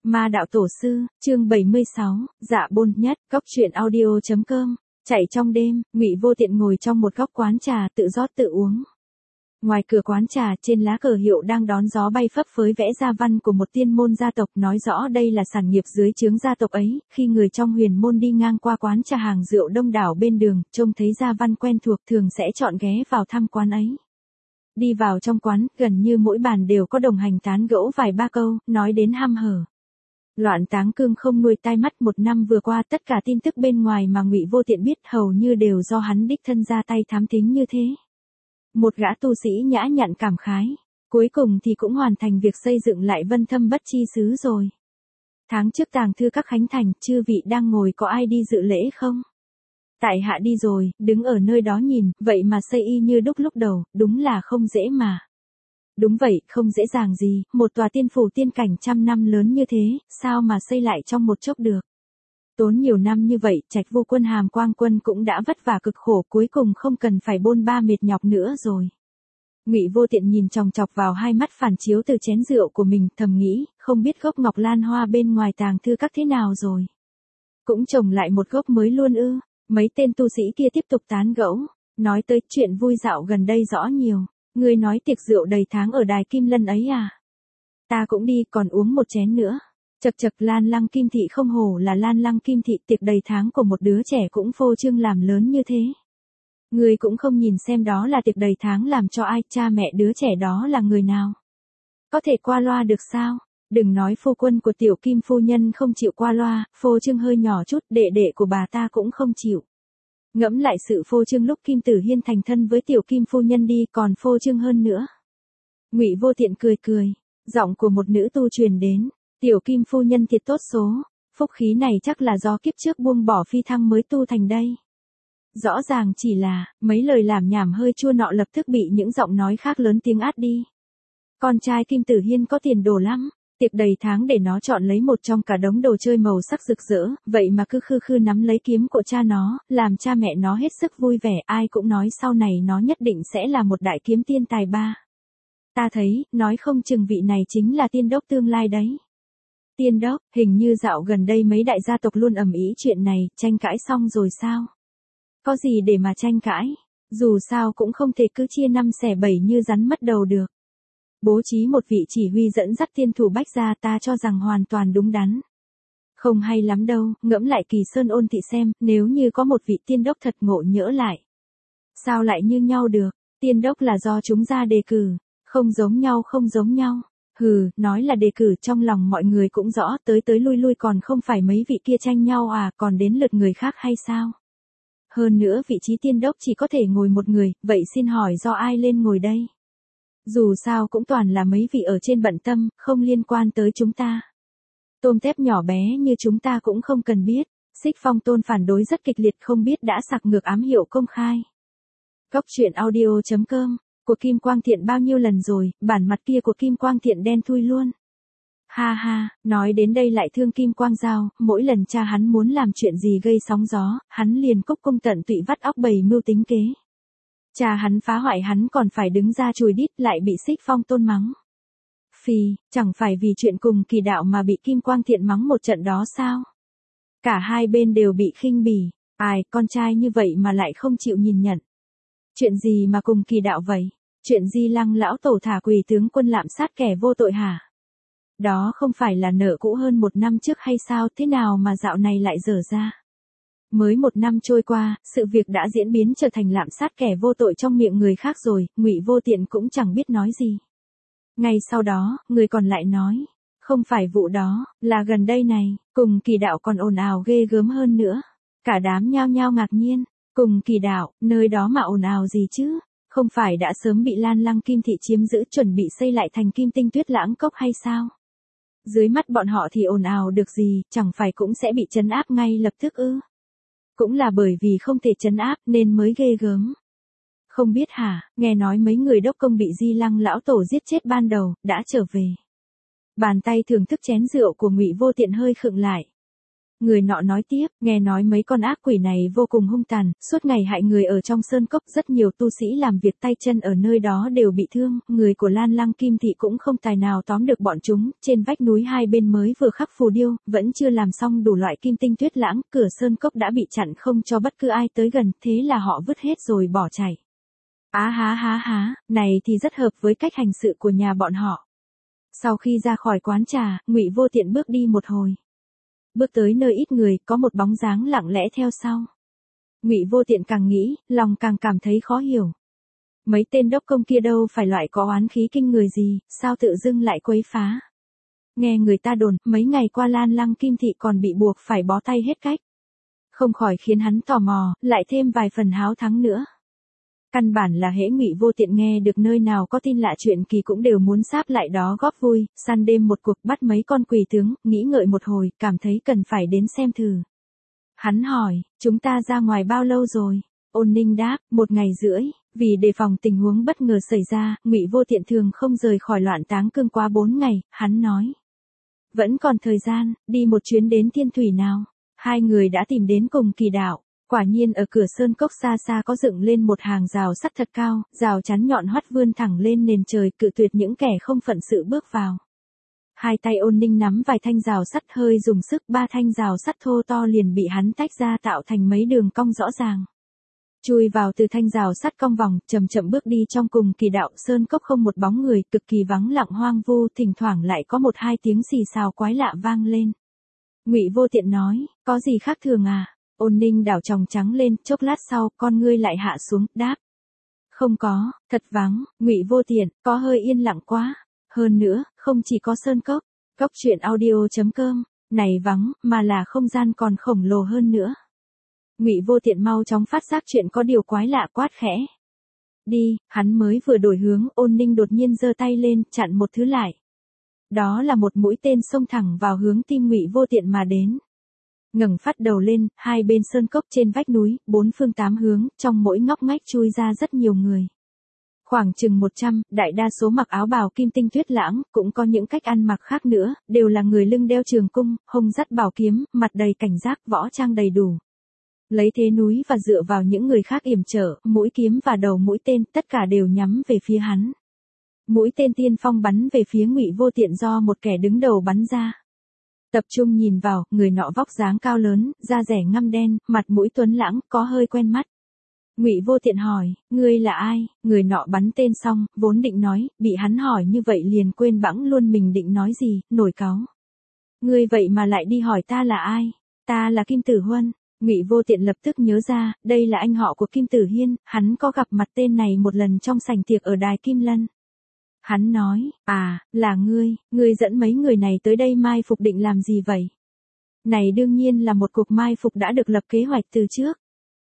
Ma đạo tổ sư, chương 76, dạ bôn nhất, góc truyện audio.com. Chạy trong đêm, Ngụy Vô Tiện ngồi trong một góc quán trà tự rót tự uống. Ngoài cửa quán trà, trên lá cờ hiệu đang đón gió bay phấp phới vẽ ra văn của một tiên môn gia tộc, nói rõ đây là sản nghiệp dưới trướng gia tộc ấy. Khi người trong huyền môn đi ngang qua quán trà hàng rượu đông đảo bên đường, trông thấy gia văn quen thuộc thường sẽ chọn ghé vào thăm quán ấy. Đi vào trong quán, gần như mỗi bàn đều có đồng hành tán gẫu vài ba câu, nói đến hăm hở. Loạn Táng Cương không nuôi tai mắt, một năm vừa qua tất cả tin tức bên ngoài mà Ngụy Vô Tiện biết hầu như đều do hắn đích thân ra tay thám thính như thế. Một gã tu sĩ nhã nhặn cảm khái, cuối cùng thì cũng hoàn thành việc xây dựng lại Vân Thâm Bất Chi xứ rồi. Tháng trước tàng thư các khánh thành, chư vị đang ngồi có ai đi dự lễ không? Tại hạ đi rồi, đứng ở nơi đó nhìn, vậy mà xây y như đúc lúc đầu, đúng là không dễ mà. Đúng vậy, không dễ dàng gì, một tòa tiên phủ tiên cảnh trăm năm lớn như thế, sao mà xây lại trong một chốc được. Tốn nhiều năm như vậy, Trạch Vô Quân Hàm Quang Quân cũng đã vất vả cực khổ, cuối cùng không cần phải bôn ba mệt nhọc nữa rồi. Ngụy Vô Tiện nhìn chòng chọc vào hai mắt phản chiếu từ chén rượu của mình, thầm nghĩ, không biết gốc ngọc lan hoa bên ngoài tàng thư các thế nào rồi. Cũng trồng lại một gốc mới luôn ư? Mấy tên tu sĩ kia tiếp tục tán gẫu, nói tới chuyện vui dạo gần đây rõ nhiều. Ngươi nói tiệc rượu đầy tháng ở Đài Kim Lân ấy à? Ta cũng đi, còn uống một chén nữa. Chậc chậc, Lan Lăng Kim Thị không hổ là Lan Lăng Kim Thị, tiệc đầy tháng của một đứa trẻ cũng phô trương làm lớn như thế. Ngươi cũng không nhìn xem đó là tiệc đầy tháng làm cho ai, cha mẹ đứa trẻ đó là người nào? Có thể qua loa được sao? Đừng nói phu quân của tiểu Kim phu nhân không chịu qua loa, phô trương hơi nhỏ chút, đệ đệ của bà ta cũng không chịu. Ngẫm lại sự phô trương lúc Kim Tử Hiên thành thân với tiểu Kim phu nhân đi, còn phô trương hơn nữa. Ngụy Vô Tiện cười cười, giọng của một nữ tu truyền đến, tiểu Kim phu nhân thiệt tốt số, phúc khí này chắc là do kiếp trước buông bỏ phi thăng mới tu thành đây. Rõ ràng chỉ là, mấy lời làm nhảm hơi chua nọ lập tức bị những giọng nói khác lớn tiếng át đi. Con trai Kim Tử Hiên có tiền đồ lắm. Tiệc đầy tháng để nó chọn lấy một trong cả đống đồ chơi màu sắc rực rỡ, vậy mà cứ khư khư nắm lấy kiếm của cha nó, làm cha mẹ nó hết sức vui vẻ, ai cũng nói sau này nó nhất định sẽ là một đại kiếm tiên tài ba. Ta thấy, nói không chừng vị này chính là tiên đốc tương lai đấy. Tiên đốc, hình như dạo gần đây mấy đại gia tộc luôn ầm ĩ chuyện này, tranh cãi xong rồi sao? Có gì để mà tranh cãi, dù sao cũng không thể cứ chia năm xẻ bảy như rắn mất đầu được. Bố trí một vị chỉ huy dẫn dắt tiên thủ bách gia, ta cho rằng hoàn toàn đúng đắn. Không hay lắm đâu, ngẫm lại Kỳ Sơn Ôn Thị xem, nếu như có một vị tiên đốc thật ngộ nhỡ lại. Sao lại như nhau được, tiên đốc là do chúng ra đề cử, không giống nhau không giống nhau. Hừ, nói là đề cử trong lòng mọi người cũng rõ, tới tới lui lui còn không phải mấy vị kia tranh nhau à, còn đến lượt người khác hay sao? Hơn nữa vị trí tiên đốc chỉ có thể ngồi một người, vậy xin hỏi do ai lên ngồi đây? Dù sao cũng toàn là mấy vị ở trên bận tâm, không liên quan tới chúng ta. Tôm tép nhỏ bé như chúng ta cũng không cần biết. Xích Phong Tôn phản đối rất kịch liệt, không biết đã sặc ngược ám hiệu công khai. Góc truyện audio.com, của Kim Quang Thiện bao nhiêu lần rồi, bản mặt kia của Kim Quang Thiện đen thui luôn. Ha ha, nói đến đây lại thương Kim Quang Giao, mỗi lần cha hắn muốn làm chuyện gì gây sóng gió, hắn liền cúc cung tận tụy vắt óc bày mưu tính kế. Cha hắn phá hoại hắn còn phải đứng ra chùi đít, lại bị Xích Phong Tôn mắng. Phì, chẳng phải vì chuyện cùng Kỳ Đạo mà bị Kim Quang Thiện mắng một trận đó sao? Cả hai bên đều bị khinh bỉ, ai, con trai như vậy mà lại không chịu nhìn nhận. Chuyện gì mà cùng Kỳ Đạo vậy? Chuyện Di Lăng lão tổ thả quỷ tướng quân lạm sát kẻ vô tội hả? Đó không phải là nợ cũ hơn một năm trước hay sao, thế nào mà dạo này lại dở ra? Mới một năm trôi qua, sự việc đã diễn biến trở thành lạm sát kẻ vô tội trong miệng người khác rồi, Ngụy Vô Tiện cũng chẳng biết nói gì. Ngay sau đó, người còn lại nói, không phải vụ đó, là gần đây này, cùng Kỳ Đạo còn ồn ào ghê gớm hơn nữa. Cả đám nhao nhao ngạc nhiên, cùng Kỳ Đạo, nơi đó mà ồn ào gì chứ? Không phải đã sớm bị Lan Lăng Kim Thị chiếm giữ, chuẩn bị xây lại thành Kim Tinh Tuyết Lãng Cốc hay sao? Dưới mắt bọn họ thì ồn ào được gì, chẳng phải cũng sẽ bị trấn áp ngay lập tức ư? Cũng là bởi vì không thể trấn áp nên mới ghê gớm. Không biết hả, nghe nói mấy người đốc công bị Di Lăng lão tổ giết chết ban đầu, đã trở về. Bàn tay thưởng thức chén rượu của Ngụy Vô Tiện hơi khựng lại. Người nọ nói tiếp, nghe nói mấy con ác quỷ này vô cùng hung tàn, suốt ngày hại người ở trong sơn cốc, rất nhiều tu sĩ làm việc tay chân ở nơi đó đều bị thương, người của Lan Lăng Kim Thị cũng không tài nào tóm được bọn chúng, trên vách núi hai bên mới vừa khắc phù điêu, vẫn chưa làm xong đủ loại kim tinh tuyết lãng, cửa sơn cốc đã bị chặn không cho bất cứ ai tới gần, thế là họ vứt hết rồi bỏ chạy. Á há, này thì rất hợp với cách hành sự của nhà bọn họ. Sau khi ra khỏi quán trà, Ngụy Vô Tiện bước đi một hồi. Bước tới nơi ít người, có một bóng dáng lặng lẽ theo sau. Ngụy Vô Tiện càng nghĩ, lòng càng cảm thấy khó hiểu. Mấy tên đốc công kia đâu phải loại có oán khí kinh người gì, sao tự dưng lại quấy phá. Nghe người ta đồn, mấy ngày qua Lan Lăng Kim Thị còn bị buộc phải bó tay hết cách. Không khỏi khiến hắn tò mò, lại thêm vài phần háo thắng nữa. Căn bản là hễ Ngụy Vô Tiện nghe được nơi nào có tin lạ chuyện kỳ cũng đều muốn sáp lại đó góp vui, săn đêm một cuộc bắt mấy con quỷ tướng, nghĩ ngợi một hồi, cảm thấy cần phải đến xem thử. Hắn hỏi, chúng ta ra ngoài bao lâu rồi? Ôn Ninh đáp, 1 ngày rưỡi, vì đề phòng tình huống bất ngờ xảy ra, Ngụy Vô Tiện thường không rời khỏi Loạn Táng Cương quá 4 ngày, hắn nói. Vẫn còn thời gian, đi một chuyến đến Thiên Thủy nào. Hai người đã tìm đến Cùng Kỳ Đạo. Quả nhiên ở cửa sơn cốc xa xa có dựng lên một hàng rào sắt thật cao, rào chắn nhọn hoắt vươn thẳng lên nền trời, cự tuyệt những kẻ không phận sự bước vào. Hai tay Ôn Ninh nắm vài thanh rào sắt, hơi dùng sức, 3 thanh rào sắt thô to liền bị hắn tách ra tạo thành mấy đường cong rõ ràng. Chui vào từ thanh rào sắt cong vòng, chậm chậm bước đi trong Cùng Kỳ Đạo, sơn cốc không một bóng người, cực kỳ vắng lặng hoang vu, thỉnh thoảng lại có 1-2 tiếng xì xào quái lạ vang lên. Ngụy Vô Tiện nói, có gì khác thường à? Ôn Ninh đảo tròng trắng lên, chốc lát sau, con ngươi lại hạ xuống, đáp. Không có, thật vắng. Ngụy Vô Tiện, có hơi yên lặng quá. Hơn nữa, không chỉ có sơn cốc, cốc truyện audio.com, này vắng, mà là không gian còn khổng lồ hơn nữa. Ngụy Vô Tiện mau chóng phát giác chuyện có điều quái lạ, quát khẽ. Đi, hắn mới vừa đổi hướng, Ôn Ninh đột nhiên giơ tay lên, chặn một thứ lại. Đó là một mũi tên xông thẳng vào hướng tim Ngụy Vô Tiện mà đến. Ngẩng phát đầu lên, hai bên sơn cốc trên vách núi, 4 phương 8 hướng, trong mỗi ngóc ngách chui ra rất nhiều người. Khoảng chừng 100, đại đa số mặc áo bào kim tinh tuyết lãng, cũng có những cách ăn mặc khác nữa, đều là người lưng đeo trường cung, hông dắt bảo kiếm, mặt đầy cảnh giác, võ trang đầy đủ. Lấy thế núi và dựa vào những người khác yểm trở, mũi kiếm và đầu mũi tên, tất cả đều nhắm về phía hắn. Mũi tên tiên phong bắn về phía Ngụy Vô Tiện do một kẻ đứng đầu bắn ra. Tập trung nhìn vào, người nọ vóc dáng cao lớn, da rẻ ngăm đen, mặt mũi tuấn lãng, có hơi quen mắt. Ngụy Vô Tiện hỏi, ngươi là ai? Người nọ bắn tên xong, vốn định nói, bị hắn hỏi như vậy liền quên bẵng luôn mình định nói gì, nổi cáu. Ngươi vậy mà lại đi hỏi ta là ai? Ta là Kim Tử Huân. Ngụy Vô Tiện lập tức nhớ ra, đây là anh họ của Kim Tử Hiên, hắn có gặp mặt tên này một lần trong sảnh tiệc ở Đài Kim Lân. Hắn nói, là ngươi dẫn mấy người này tới đây mai phục định làm gì vậy? Này đương nhiên là một cuộc mai phục đã được lập kế hoạch từ trước.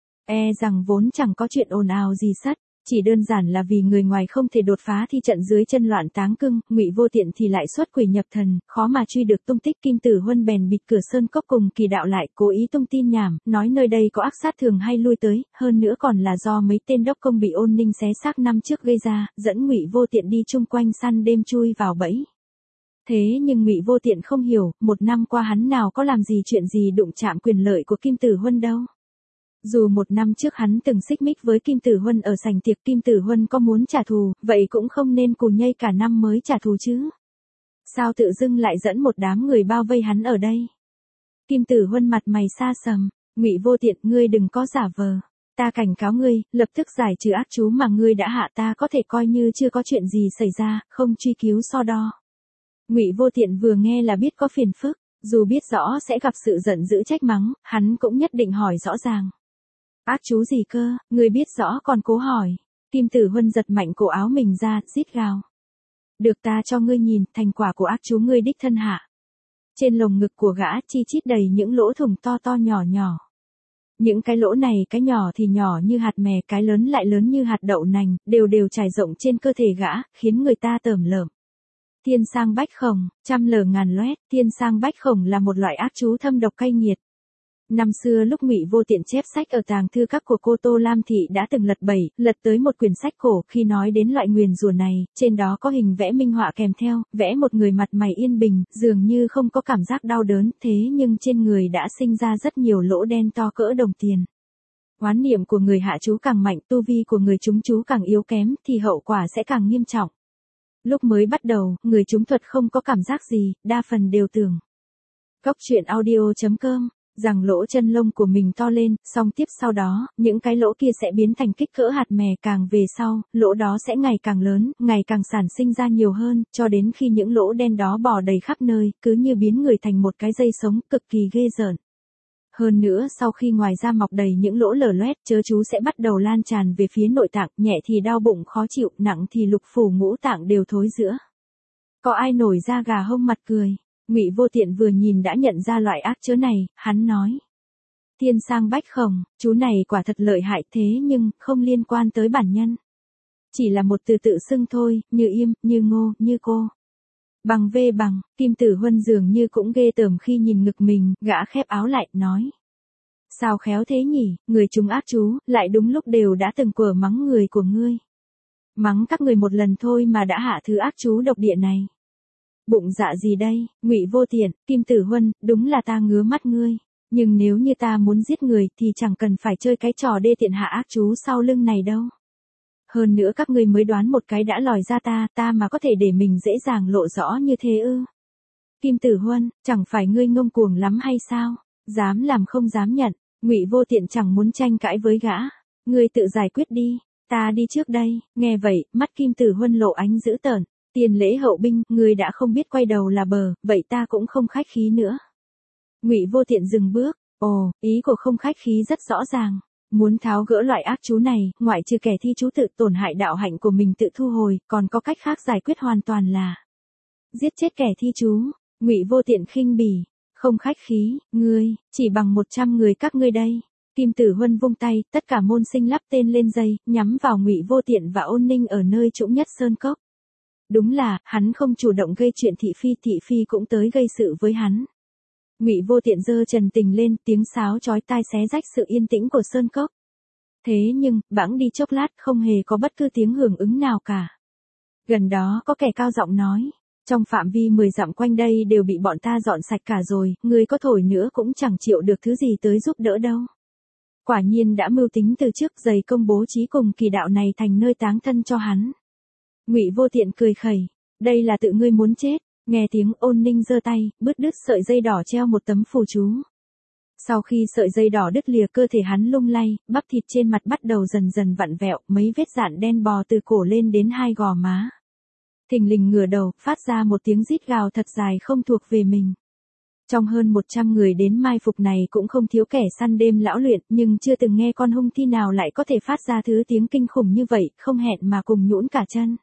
Rằng vốn chẳng có chuyện ồn ào gì sắt, chỉ đơn giản là vì người ngoài không thể đột phá thi trận dưới chân Loạn Táng Cương, Ngụy Vô Tiện thì lại xuất quỷ nhập thần, khó mà truy được tung tích. Kim Tử Huân bèn bịt cửa sơn cốc Cùng Kỳ Đạo lại, cố ý tung tin nhảm, nói nơi đây có ác sát thường hay lui tới, hơn nữa còn là do mấy tên đốc công bị Ôn Ninh xé xác năm trước gây ra, dẫn Ngụy Vô Tiện đi chung quanh săn đêm chui vào bẫy. Thế nhưng Ngụy Vô Tiện không hiểu, 1 năm qua hắn nào có làm gì chuyện gì đụng chạm quyền lợi của Kim Tử Huân đâu. Dù 1 năm trước hắn từng xích mích với Kim Tử Huân ở sảnh tiệc, Kim Tử Huân có muốn trả thù, vậy cũng không nên cù nhây cả năm mới trả thù chứ. Sao tự dưng lại dẫn một đám người bao vây hắn ở đây? Kim Tử Huân mặt mày xa sầm, Ngụy Vô Tiện, ngươi đừng có giả vờ. Ta cảnh cáo ngươi, lập tức giải trừ ác chú mà ngươi đã hạ, ta có thể coi như chưa có chuyện gì xảy ra, không truy cứu so đo. Ngụy Vô Tiện vừa nghe là biết có phiền phức, dù biết rõ sẽ gặp sự giận dữ trách mắng, hắn cũng nhất định hỏi rõ ràng. Ác chú gì cơ, ngươi biết rõ còn cố hỏi. Kim Tử Huân giật mạnh cổ áo mình ra, rít gào. Được, ta cho ngươi nhìn, thành quả của ác chú ngươi đích thân hạ. Trên lồng ngực của gã chi chít đầy những lỗ thủng to to nhỏ nhỏ. Những cái lỗ này, cái nhỏ thì nhỏ như hạt mè, cái lớn lại lớn như hạt đậu nành, đều đều trải rộng trên cơ thể gã, khiến người ta tởm lợm. Thiên sang bách khổng, trăm lở ngàn loét, thiên sang bách khổng là một loại ác chú thâm độc cay nghiệt. Năm xưa lúc Ngụy Vô Tiện chép sách ở tàng thư các của cô Tô Lam Thị đã từng lật tới một quyển sách cổ, khi nói đến loại nguyền rủa này, trên đó có hình vẽ minh họa kèm theo, vẽ một người mặt mày yên bình, dường như không có cảm giác đau đớn, thế nhưng trên người đã sinh ra rất nhiều lỗ đen to cỡ đồng tiền. Oán niệm của người hạ chú càng mạnh, tu vi của người trúng chú càng yếu kém, thì hậu quả sẽ càng nghiêm trọng. Lúc mới bắt đầu, người trúng thuật không có cảm giác gì, đa phần đều tưởng. Cóc truyện audio.com rằng lỗ chân lông của mình to lên, song tiếp sau đó, những cái lỗ kia sẽ biến thành kích cỡ hạt mè, càng về sau, lỗ đó sẽ ngày càng lớn, ngày càng sản sinh ra nhiều hơn, cho đến khi những lỗ đen đó bò đầy khắp nơi, cứ như biến người thành một cái dây sống, cực kỳ ghê rợn. Hơn nữa sau khi ngoài da mọc đầy những lỗ lở loét, chớ chú sẽ bắt đầu lan tràn về phía nội tạng, nhẹ thì đau bụng khó chịu, nặng thì lục phủ ngũ tạng đều thối rữa. Có ai nổi da gà hông mặt cười? Ngụy Vô Tiện vừa nhìn đã nhận ra loại ác chớ này, hắn nói. Thiên sang bách khổng, chú này quả thật lợi hại, thế nhưng, không liên quan tới bản nhân. Chỉ là một từ tự xưng thôi, như Im, như Ngô, như Cô. Bằng V bằng, Kim Tử Huân dường như cũng ghê tởm khi nhìn ngực mình, gã khép áo lại, nói. Sao khéo thế nhỉ, người chúng ác chú, lại đúng lúc đều đã từng quở mắng người của ngươi. Mắng các người một lần thôi mà đã hạ thứ ác chú độc địa này. Bụng dạ gì đây, Ngụy Vô Tiện, Kim Tử Huân, đúng là ta ngứa mắt ngươi. Nhưng nếu như ta muốn giết người thì chẳng cần phải chơi cái trò đê tiện hạ ác chú sau lưng này đâu. Hơn nữa các ngươi mới đoán một cái đã lòi ra ta mà có thể để mình dễ dàng lộ rõ như thế ư. Kim Tử Huân, chẳng phải ngươi ngông cuồng lắm hay sao? Dám làm không dám nhận, Ngụy Vô Tiện chẳng muốn tranh cãi với gã. Ngươi tự giải quyết đi, ta đi trước đây. Nghe vậy, mắt Kim Tử Huân lộ ánh dữ tợn. Tiền lễ hậu binh, ngươi đã không biết quay đầu là bờ, vậy ta cũng không khách khí nữa. Ngụy Vô Tiện dừng bước, ồ, ý của không khách khí rất rõ ràng. Muốn tháo gỡ loại ác chú này, ngoại trừ kẻ thi chú tự tổn hại đạo hạnh của mình tự thu hồi, còn có cách khác giải quyết hoàn toàn là giết chết kẻ thi chú. Ngụy Vô Tiện khinh bỉ, không khách khí, ngươi, chỉ bằng 100 người các ngươi đây. Kim Tử Huân vung tay, tất cả môn sinh lắp tên lên dây, nhắm vào Ngụy Vô Tiện và Ôn Ninh ở nơi trũng nhất sơn cốc. Đúng là, hắn không chủ động gây chuyện thị phi cũng tới gây sự với hắn. Ngụy Vô Tiện giơ trần tình lên, tiếng sáo chói tai xé rách sự yên tĩnh của sơn cốc. Thế nhưng, bẵng đi chốc lát không hề có bất cứ tiếng hưởng ứng nào cả. Gần đó có kẻ cao giọng nói, trong phạm vi 10 dặm quanh đây đều bị bọn ta dọn sạch cả rồi, người có thổi nữa cũng chẳng chịu được thứ gì tới giúp đỡ đâu. Quả nhiên đã mưu tính từ trước, dày công bố trí cùng kỳ đạo này thành nơi táng thân cho hắn. Ngụy Vô Tiện cười khẩy, đây là tự ngươi muốn chết. Nghe tiếng Ôn Ninh giơ tay, bứt đứt sợi dây đỏ treo một tấm phù chú. Sau khi sợi dây đỏ đứt lìa, cơ thể hắn lung lay, bắp thịt trên mặt bắt đầu dần dần vặn vẹo, mấy vết dạn đen bò từ cổ lên đến hai gò má. Thình lình ngửa đầu, phát ra một tiếng rít gào thật dài không thuộc về mình. Trong hơn 100 người đến mai phục này cũng không thiếu kẻ săn đêm lão luyện, nhưng chưa từng nghe con hung thi nào lại có thể phát ra thứ tiếng kinh khủng như vậy, không hẹn mà cùng nhũn cả chân.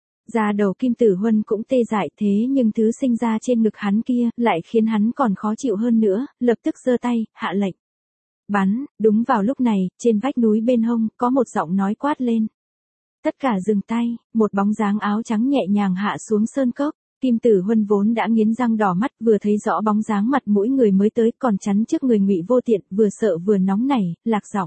Da đầu Kim Tử Huân cũng tê dại, thế nhưng thứ sinh ra trên ngực hắn kia lại khiến hắn còn khó chịu hơn nữa, lập tức giơ tay, hạ lệnh. Bắn, đúng vào lúc này, trên vách núi bên hông, có một giọng nói quát lên. Tất cả dừng tay, một bóng dáng áo trắng nhẹ nhàng hạ xuống sơn cốc. Kim Tử Huân vốn đã nghiến răng đỏ mắt, vừa thấy rõ bóng dáng mặt mũi người mới tới, còn chắn trước người Ngụy Vô Tiện, vừa sợ vừa nóng nảy, lạc giọng.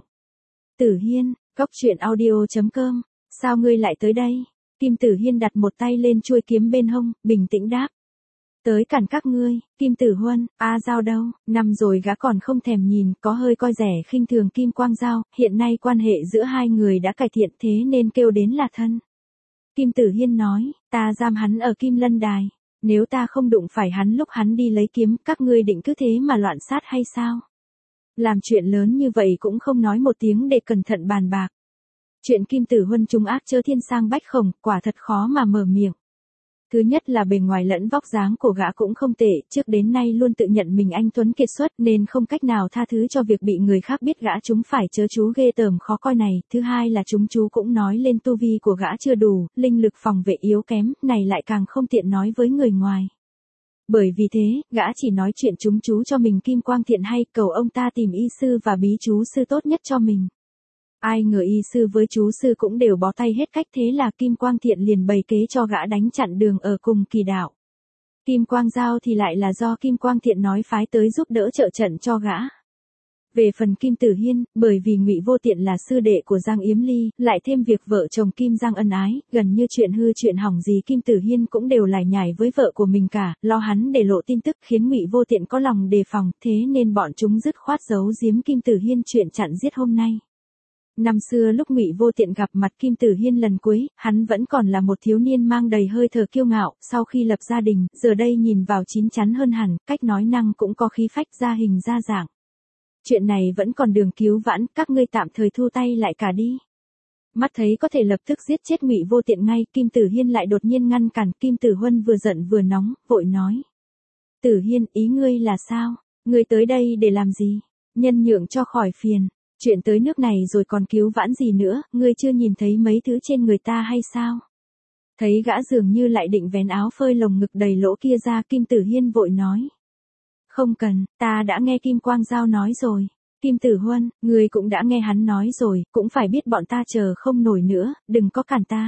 Tử Hiên, cóc truyện audio.com, sao ngươi lại tới đây? Kim Tử Hiên đặt một tay lên chuôi kiếm bên hông, bình tĩnh đáp. Tới cản các ngươi. Kim Tử Huân, Giao đâu? Năm rồi gã còn không thèm nhìn, có hơi coi rẻ khinh thường Kim Quang Giao, hiện nay quan hệ giữa hai người đã cải thiện, thế nên kêu đến là thân. Kim Tử Hiên nói, ta giam hắn ở Kim Lân Đài, nếu ta không đụng phải hắn lúc hắn đi lấy kiếm, các ngươi định cứ thế mà loạn sát hay sao? Làm chuyện lớn như vậy cũng không nói một tiếng để cẩn thận bàn bạc. Chuyện Kim Tử Huân trúng ác chớ thiên sang bách khổng, quả thật khó mà mở miệng. Thứ nhất là bề ngoài lẫn vóc dáng của gã cũng không tệ, trước đến nay luôn tự nhận mình anh tuấn kiệt xuất nên không cách nào tha thứ cho việc bị người khác biết gã trúng phải chớ chú ghê tởm khó coi này. Thứ hai là chúng chú cũng nói lên tu vi của gã chưa đủ, linh lực phòng vệ yếu kém, này lại càng không tiện nói với người ngoài. Bởi vì thế, gã chỉ nói chuyện chúng chú cho mình Kim Quang Thiện hay cầu ông ta tìm y sư và bí chú sư tốt nhất cho mình. Ai ngờ y sư với chú sư cũng đều bó tay hết cách, thế là Kim Quang Thiện liền bày kế cho gã đánh chặn đường ở cùng kỳ đạo. Kim Quang Giao thì lại là do Kim Quang Thiện nói phái tới giúp đỡ trợ trận cho gã. Về phần Kim Tử Hiên, bởi vì Ngụy Vô Tiện là sư đệ của Giang Yếm Ly, lại thêm việc vợ chồng Kim Giang ân ái, gần như chuyện hư chuyện hỏng gì Kim Tử Hiên cũng đều lải nhải với vợ của mình cả, lo hắn để lộ tin tức khiến Ngụy Vô Tiện có lòng đề phòng, thế nên bọn chúng dứt khoát giấu giếm Kim Tử Hiên chuyện chặn giết hôm nay. Năm xưa lúc Ngụy Vô Tiện gặp mặt Kim Tử Hiên lần cuối, hắn vẫn còn là một thiếu niên mang đầy hơi thở kiêu ngạo, sau khi lập gia đình, giờ đây nhìn vào chín chắn hơn hẳn, cách nói năng cũng có khí phách ra hình ra dạng. Chuyện này vẫn còn đường cứu vãn, các ngươi tạm thời thu tay lại cả đi. Mắt thấy có thể lập tức giết chết Ngụy Vô Tiện ngay, Kim Tử Hiên lại đột nhiên ngăn cản, Kim Tử Huân vừa giận vừa nóng, vội nói. Tử Hiên, ý ngươi là sao? Ngươi tới đây để làm gì? Nhân nhượng cho khỏi phiền. Chuyện tới nước này rồi còn cứu vãn gì nữa, ngươi chưa nhìn thấy mấy thứ trên người ta hay sao? Thấy gã dường như lại định vén áo phơi lồng ngực đầy lỗ kia ra, Kim Tử Hiên vội nói. Không cần, ta đã nghe Kim Quang Giao nói rồi. Kim Tử Huân, ngươi cũng đã nghe hắn nói rồi, cũng phải biết bọn ta chờ không nổi nữa, đừng có cản ta.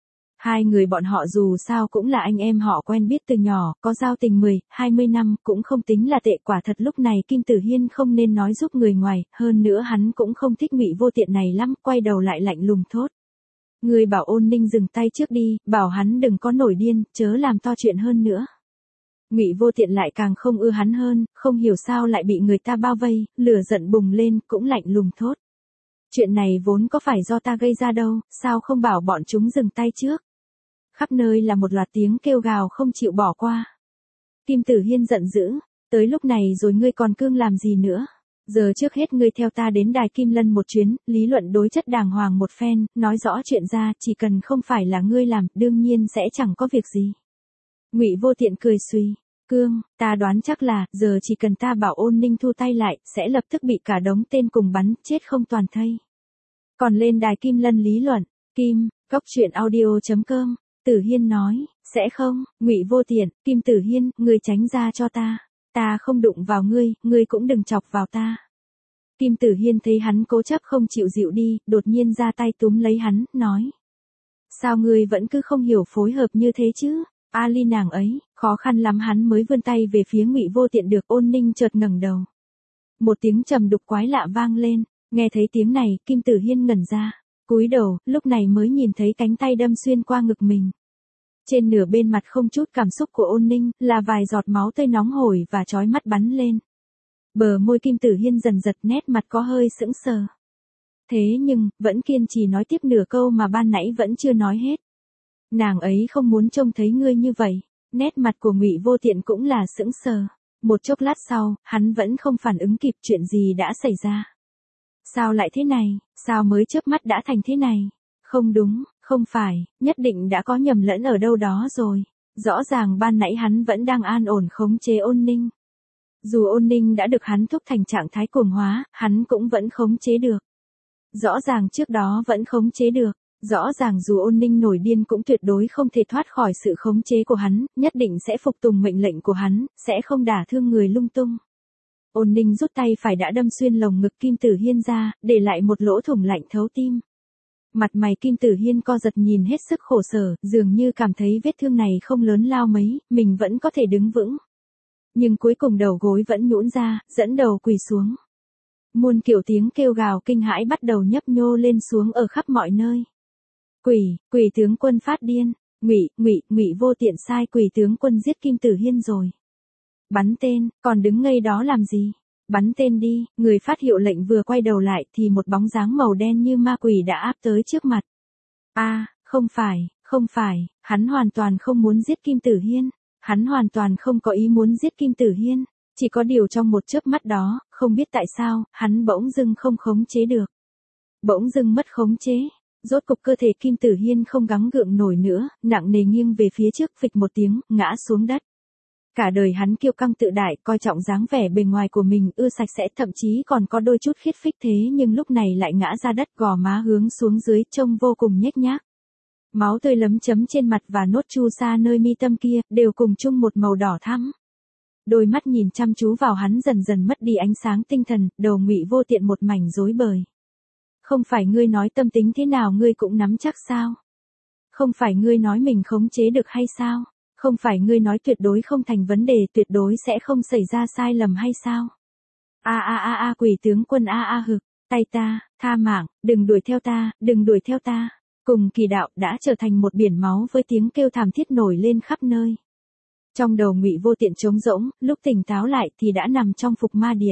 Hai người bọn họ dù sao cũng là anh em họ quen biết từ nhỏ, có giao tình 10, 20 năm, cũng không tính là tệ. Quả thật lúc này Kim Tử Hiên không nên nói giúp người ngoài, hơn nữa hắn cũng không thích Ngụy Vô Tiện này lắm, quay đầu lại lạnh lùng thốt. Ngươi bảo Ôn Ninh dừng tay trước đi, bảo hắn đừng có nổi điên, chớ làm to chuyện hơn nữa. Ngụy Vô Tiện lại càng không ưa hắn hơn, không hiểu sao lại bị người ta bao vây, lửa giận bùng lên, cũng lạnh lùng thốt. Chuyện này vốn có phải do ta gây ra đâu, sao không bảo bọn chúng dừng tay trước. Khắp nơi là một loạt tiếng kêu gào không chịu bỏ qua. Kim Tử Hiên giận dữ, tới lúc này rồi ngươi còn cương làm gì nữa. Giờ trước hết ngươi theo ta đến đài Kim Lân một chuyến, lý luận đối chất đàng hoàng một phen, nói rõ chuyện ra, chỉ cần không phải là ngươi làm, đương nhiên sẽ chẳng có việc gì. Ngụy Vô Tiện cười suy, cương, ta đoán chắc là, giờ chỉ cần ta bảo Ôn Ninh thu tay lại, sẽ lập tức bị cả đống tên cùng bắn, chết không toàn thây. Còn lên đài Kim Lân lý luận, Kim, Góc.audio.com, Tử Hiên nói, sẽ không, Ngụy Vô Tiện, Kim Tử Hiên, ngươi tránh ra cho ta. Ta không đụng vào ngươi cũng đừng chọc vào ta. Kim Tử Hiên thấy hắn cố chấp không chịu dịu đi, đột nhiên ra tay túm lấy hắn, nói. Sao ngươi vẫn cứ không hiểu phối hợp như thế chứ? Ali nàng ấy, khó khăn lắm hắn mới vươn tay về phía Ngụy Vô Tiện được. Ôn Ninh chợt ngẩng đầu. Một tiếng trầm đục quái lạ vang lên, nghe thấy tiếng này, Kim Tử Hiên ngẩn ra, cúi đầu, lúc này mới nhìn thấy cánh tay đâm xuyên qua ngực mình. Trên nửa bên mặt không chút cảm xúc của Ôn Ninh, là vài giọt máu tươi nóng hổi và chói mắt bắn lên. Bờ môi Kim Tử Hiên dần giật, nét mặt có hơi sững sờ. Thế nhưng, vẫn kiên trì nói tiếp nửa câu mà ban nãy vẫn chưa nói hết. Nàng ấy không muốn trông thấy ngươi như vậy. Nét mặt của Ngụy Vô Tiện cũng là sững sờ. Một chốc lát sau, hắn vẫn không phản ứng kịp chuyện gì đã xảy ra. Sao lại thế này, sao mới chớp mắt đã thành thế này? Không đúng, không phải, nhất định đã có nhầm lẫn ở đâu đó rồi. Rõ ràng ban nãy hắn vẫn đang an ổn khống chế Ôn Ninh. Dù Ôn Ninh đã được hắn thúc thành trạng thái cuồng hóa, hắn cũng vẫn khống chế được. Rõ ràng trước đó vẫn khống chế được. Rõ ràng dù Ôn Ninh nổi điên cũng tuyệt đối không thể thoát khỏi sự khống chế của hắn, nhất định sẽ phục tùng mệnh lệnh của hắn, sẽ không đả thương người lung tung. Ôn Ninh rút tay phải đã đâm xuyên lồng ngực Kim Tử Hiên ra, để lại một lỗ thủng lạnh thấu tim. Mặt mày Kim Tử Hiên co giật nhìn hết sức khổ sở, dường như cảm thấy vết thương này không lớn lao mấy, mình vẫn có thể đứng vững. Nhưng cuối cùng đầu gối vẫn nhũn ra, dẫn đầu quỳ xuống. Muôn kiểu tiếng kêu gào kinh hãi bắt đầu nhấp nhô lên xuống ở khắp mọi nơi. Quỷ tướng quân phát điên, Ngụy Vô Tiện sai Quỷ tướng quân giết Kim Tử Hiên rồi. Bắn tên, còn đứng ngây đó làm gì? Bắn tên đi, người phát hiệu lệnh vừa quay đầu lại thì một bóng dáng màu đen như ma quỷ đã áp tới trước mặt. Không phải, hắn hoàn toàn không muốn giết Kim Tử Hiên. Hắn hoàn toàn không có ý muốn giết Kim Tử Hiên. Chỉ có điều trong một chớp mắt đó, không biết tại sao, hắn bỗng dưng không khống chế được. Bỗng dưng mất khống chế. Rốt cục cơ thể Kim Tử Hiên không gắng gượng nổi nữa, nặng nề nghiêng về phía trước, phịch một tiếng, ngã xuống đất. Cả đời hắn kiêu căng tự đại, coi trọng dáng vẻ bề ngoài của mình, ưa sạch sẽ, thậm chí còn có đôi chút khiết phích, thế nhưng lúc này lại ngã ra đất, gò má hướng xuống dưới, trông vô cùng nhếch nhác. Máu tươi lấm chấm trên mặt và nốt chu sa nơi mi tâm kia, đều cùng chung một màu đỏ thắm. Đôi mắt nhìn chăm chú vào hắn dần dần mất đi ánh sáng tinh thần, đầu Ngụy Vô Tiện một mảnh rối bời. Không phải ngươi nói tâm tính thế nào ngươi cũng nắm chắc sao? Không phải ngươi nói mình khống chế được hay sao? Không phải ngươi nói tuyệt đối không thành vấn đề, tuyệt đối sẽ không xảy ra sai lầm hay sao? Quỷ tướng quân hực, tay ta, tha mạng, đừng đuổi theo ta, đừng đuổi theo ta. Cùng kỳ đạo đã trở thành một biển máu với tiếng kêu thảm thiết nổi lên khắp nơi. Trong đầu Ngụy Vô Tiện trống rỗng, lúc tỉnh táo lại thì đã nằm trong Phục Ma Điện.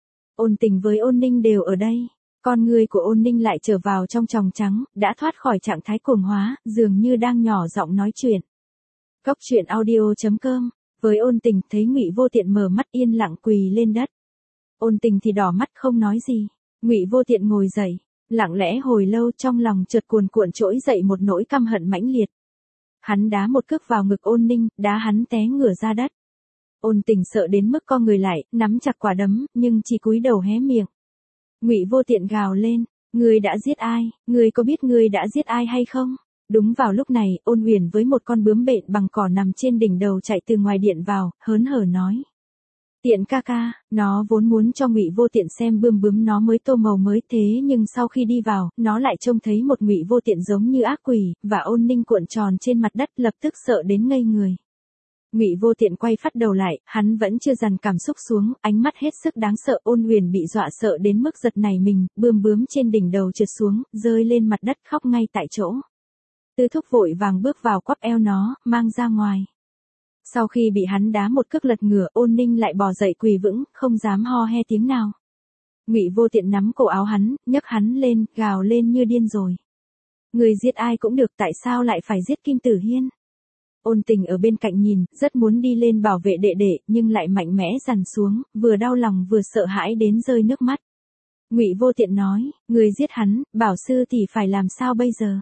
Ôn Tình với Ôn Ninh đều ở đây. Con người của Ôn Ninh lại trở vào trong tròng trắng, đã thoát khỏi trạng thái cuồng hóa, dường như đang nhỏ giọng nói chuyện. Cốc truyện audio.com. Với Ôn Tình, thấy Ngụy Vô Tiện mở mắt yên lặng quỳ lên đất. Ôn Tình thì đỏ mắt không nói gì. Ngụy Vô Tiện ngồi dậy, lặng lẽ hồi lâu, trong lòng chợt cuồn cuộn trỗi dậy một nỗi căm hận mãnh liệt. Hắn đá một cước vào ngực Ôn Ninh, đá hắn té ngửa ra đất. Ôn Tình sợ đến mức co người lại, nắm chặt quả đấm, nhưng chỉ cúi đầu hé miệng. Ngụy Vô Tiện gào lên, ngươi đã giết ai, ngươi có biết ngươi đã giết ai hay không? Đúng vào lúc này, Ôn Huyền với một con bướm bện bằng cỏ nằm trên đỉnh đầu chạy từ ngoài điện vào, hớn hở nói. Tiện ca ca, nó vốn muốn cho Ngụy Vô Tiện xem bướm nó mới tô màu mới, thế nhưng sau khi đi vào, nó lại trông thấy một Ngụy Vô Tiện giống như ác quỷ, và Ôn Ninh cuộn tròn trên mặt đất, lập tức sợ đến ngây người. Ngụy Vô Tiện quay phát đầu lại, hắn vẫn chưa dằn cảm xúc xuống, ánh mắt hết sức đáng sợ. Ôn Huyền bị dọa sợ đến mức giật nảy mình, bướm trên đỉnh đầu trượt xuống, rơi lên mặt đất khóc ngay tại chỗ. Tư Thúc vội vàng bước vào quắp eo nó, mang ra ngoài. Sau khi bị hắn đá một cước lật ngửa, Ôn Ninh lại bò dậy quỳ vững, không dám ho he tiếng nào. Ngụy Vô Tiện nắm cổ áo hắn, nhấc hắn lên, gào lên như điên rồi. Người giết ai cũng được, tại sao lại phải giết Kim Tử Hiên? Ôn Tình ở bên cạnh nhìn, rất muốn đi lên bảo vệ đệ đệ, nhưng lại mạnh mẽ dằn xuống, vừa đau lòng vừa sợ hãi đến rơi nước mắt. Ngụy Vô Tiện nói, người giết hắn, bảo sư tỷ phải làm sao bây giờ?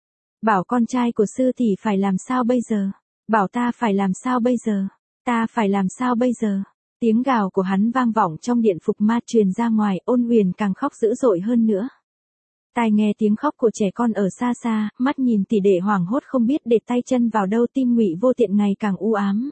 Bảo con trai của sư tỷ phải làm sao bây giờ? Bảo ta phải làm sao bây giờ? Ta phải làm sao bây giờ? Tiếng gào của hắn vang vọng trong điện Phục Ma truyền ra ngoài, Ôn Huyền càng khóc dữ dội hơn nữa. Tai nghe tiếng khóc của trẻ con ở xa xa, mắt nhìn tỷ đệ hoảng hốt không biết để tay chân vào đâu, tim Ngụy Vô Tiện ngày càng u ám.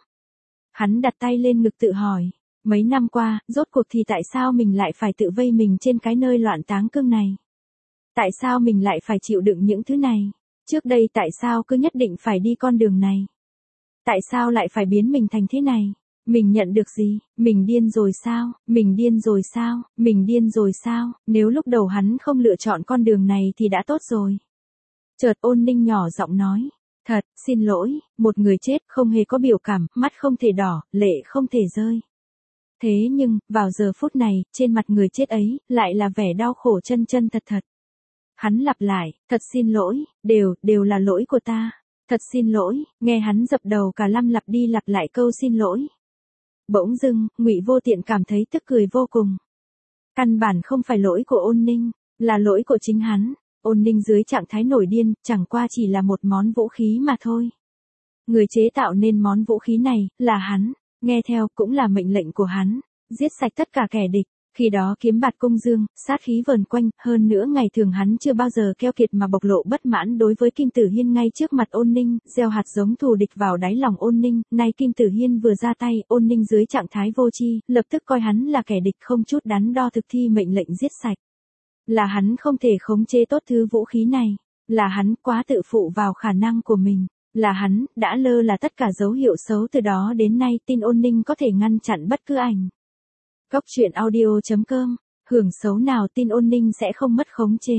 Hắn đặt tay lên ngực tự hỏi, mấy năm qua, rốt cuộc thì tại sao mình lại phải tự vây mình trên cái nơi loạn táng cương này? Tại sao mình lại phải chịu đựng những thứ này? Trước đây tại sao cứ nhất định phải đi con đường này? Tại sao lại phải biến mình thành thế này? Mình nhận được gì? Mình điên rồi sao? Mình điên rồi sao? Mình điên rồi sao? Nếu lúc đầu hắn không lựa chọn con đường này thì đã tốt rồi. Chợt Ôn Ninh nhỏ giọng nói. Thật, xin lỗi, một người chết không hề có biểu cảm, mắt không thể đỏ, lệ không thể rơi. Thế nhưng, vào giờ phút này, trên mặt người chết ấy, lại là vẻ đau khổ chân chân thật thật. Hắn lặp lại, thật xin lỗi, đều là lỗi của ta. Thật xin lỗi, nghe hắn dập đầu cả lặp đi lặp lại câu xin lỗi. Bỗng dưng, Ngụy Vô Tiện cảm thấy tức cười vô cùng. Căn bản không phải lỗi của Ôn Ninh, là lỗi của chính hắn. Ôn Ninh dưới trạng thái nổi điên, chẳng qua chỉ là một món vũ khí mà thôi. Người chế tạo nên món vũ khí này, là hắn, nghe theo cũng là mệnh lệnh của hắn, giết sạch tất cả kẻ địch. Khi đó kiếm bạt cung dương, sát khí vờn quanh, hơn nữa ngày thường hắn chưa bao giờ keo kiệt mà bộc lộ bất mãn đối với Kim Tử Hiên ngay trước mặt Ôn Ninh, gieo hạt giống thù địch vào đáy lòng Ôn Ninh. Nay Kim Tử Hiên vừa ra tay, Ôn Ninh dưới trạng thái vô tri, lập tức coi hắn là kẻ địch, không chút đắn đo thực thi mệnh lệnh giết sạch. Là hắn không thể khống chế tốt thứ vũ khí này, là hắn quá tự phụ vào khả năng của mình, là hắn đã lơ là tất cả dấu hiệu xấu. Từ đó đến nay tin Ôn Ninh có thể ngăn chặn bất cứ ảnh. Cốc truyện audio.com, hưởng xấu nào tin Ôn Ninh sẽ không mất khống chế.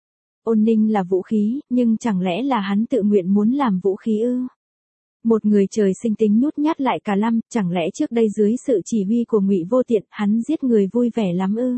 Ôn Ninh là vũ khí, nhưng chẳng lẽ là hắn tự nguyện muốn làm vũ khí ư? Một người trời sinh tính nhút nhát lại cả lăm, chẳng lẽ trước đây dưới sự chỉ huy của Ngụy Vô Tiện, hắn giết người vui vẻ lắm ư?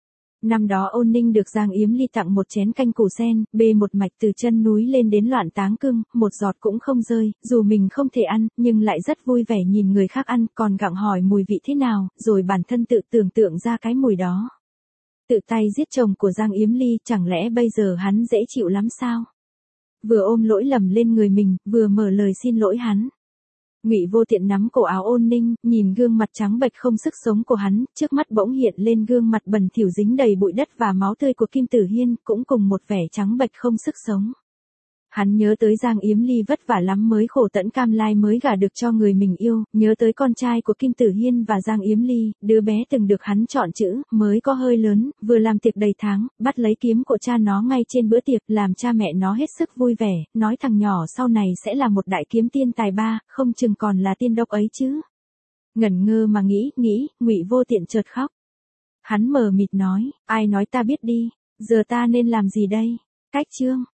Năm đó Ôn Ninh được Giang Yếm Ly tặng một chén canh củ sen, bê một mạch từ chân núi lên đến loạn táng cưng, một giọt cũng không rơi, dù mình không thể ăn, nhưng lại rất vui vẻ nhìn người khác ăn, còn gặng hỏi mùi vị thế nào, rồi bản thân tự tưởng tượng ra cái mùi đó. Tự tay giết chồng của Giang Yếm Ly, chẳng lẽ bây giờ hắn dễ chịu lắm sao? Vừa ôm lỗi lầm lên người mình, vừa mở lời xin lỗi hắn. Ngụy Vô Tiện nắm cổ áo Ôn Ninh, nhìn gương mặt trắng bệch không sức sống của hắn, trước mắt bỗng hiện lên gương mặt bẩn thỉu dính đầy bụi đất và máu tươi của Kim Tử Hiên, cũng cùng một vẻ trắng bệch không sức sống. Hắn nhớ tới Giang Yếm Ly vất vả lắm mới khổ tẫn cam lai mới gả được cho người mình yêu, nhớ tới con trai của Kim Tử Hiên và Giang Yếm Ly, đứa bé từng được hắn chọn chữ, mới có hơi lớn, vừa làm tiệc đầy tháng, bắt lấy kiếm của cha nó ngay trên bữa tiệc, làm cha mẹ nó hết sức vui vẻ, nói thằng nhỏ sau này sẽ là một đại kiếm tiên tài ba, không chừng còn là tiên độc ấy chứ. Ngẩn ngơ mà nghĩ, Ngụy Vô Tiện chợt khóc. Hắn mờ mịt nói, ai nói ta biết đi, giờ ta nên làm gì đây? Cách chương